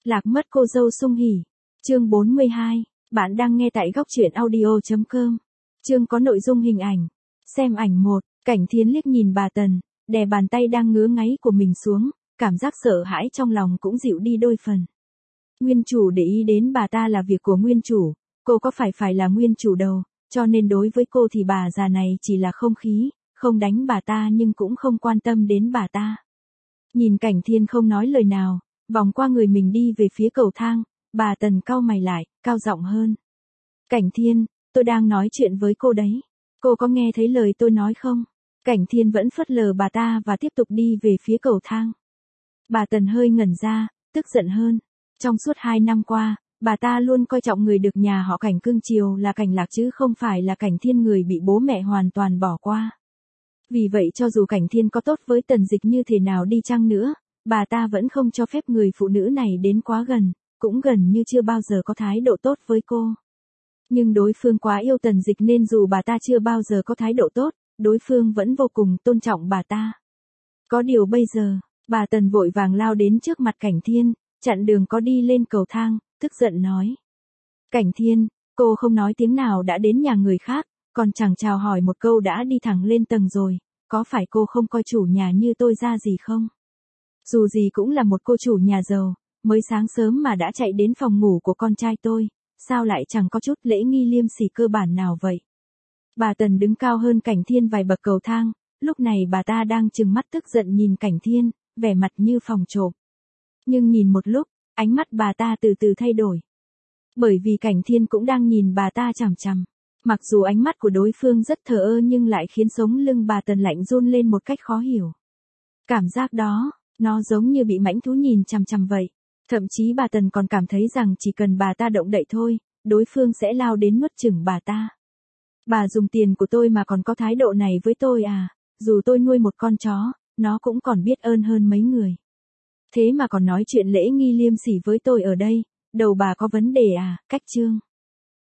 Lạc mất cô dâu sung hỉ. Chương 42. Bạn đang nghe tại góc truyện audio.com. Chương có nội dung hình ảnh. Xem ảnh 1. Cảnh Thiến liếc nhìn bà Tần, đè bàn tay đang ngứa ngáy của mình xuống, cảm giác sợ hãi trong lòng cũng dịu đi đôi phần. Nguyên chủ để ý đến bà ta là việc của nguyên chủ, cô có phải là nguyên chủ đâu, cho nên đối với cô thì bà già này chỉ là không khí, không đánh bà ta nhưng cũng không quan tâm đến bà ta. Nhìn Cảnh Thiên không nói lời nào, vòng qua người mình đi về phía cầu thang, bà Tần cau mày lại, cao giọng hơn. Cảnh Thiên, tôi đang nói chuyện với cô đấy. Cô có nghe thấy lời tôi nói không? Cảnh Thiên vẫn phớt lờ bà ta và tiếp tục đi về phía cầu thang. Bà Tần hơi ngẩn ra, tức giận hơn. Trong suốt 2 năm qua, bà ta luôn coi trọng người được nhà họ Cảnh cưng chiều là Cảnh Lạc chứ không phải là Cảnh Thiên người bị bố mẹ hoàn toàn bỏ qua. Vì vậy cho dù Cảnh Thiên có tốt với Tần Dịch như thế nào đi chăng nữa, bà ta vẫn không cho phép người phụ nữ này đến quá gần, cũng gần như chưa bao giờ có thái độ tốt với cô. Nhưng đối phương quá yêu Tần Dịch nên dù bà ta chưa bao giờ có thái độ tốt, đối phương vẫn vô cùng tôn trọng bà ta. Có điều bây giờ, bà Tần vội vàng lao đến trước mặt Cảnh Thiên, chặn đường có đi lên cầu thang, tức giận nói. Cảnh Thiên, cô không nói tiếng nào đã đến nhà người khác, còn chẳng chào hỏi một câu đã đi thẳng lên tầng rồi, có phải cô không coi chủ nhà như tôi ra gì không? Dù gì cũng là một cô chủ nhà giàu, mới sáng sớm mà đã chạy đến phòng ngủ của con trai tôi, sao lại chẳng có chút lễ nghi liêm sỉ cơ bản nào vậy? Bà Tần đứng cao hơn Cảnh Thiên vài bậc cầu thang, lúc này bà ta đang trừng mắt tức giận nhìn Cảnh Thiên, vẻ mặt như phòng trộm. Nhưng nhìn một lúc, ánh mắt bà ta từ từ thay đổi. Bởi vì Cảnh Thiên cũng đang nhìn bà ta chằm chằm. Mặc dù ánh mắt của đối phương rất thờ ơ nhưng lại khiến sống lưng bà Tần lạnh run lên một cách khó hiểu. Cảm giác đó, nó giống như bị mãnh thú nhìn chằm chằm vậy. Thậm chí bà Tần còn cảm thấy rằng chỉ cần bà ta động đậy thôi, đối phương sẽ lao đến nuốt chửng bà ta. Bà dùng tiền của tôi mà còn có thái độ này với tôi à, dù tôi nuôi một con chó, nó cũng còn biết ơn hơn mấy người. Thế mà còn nói chuyện lễ nghi liêm sỉ với tôi ở đây, đầu bà có vấn đề à, cách chương.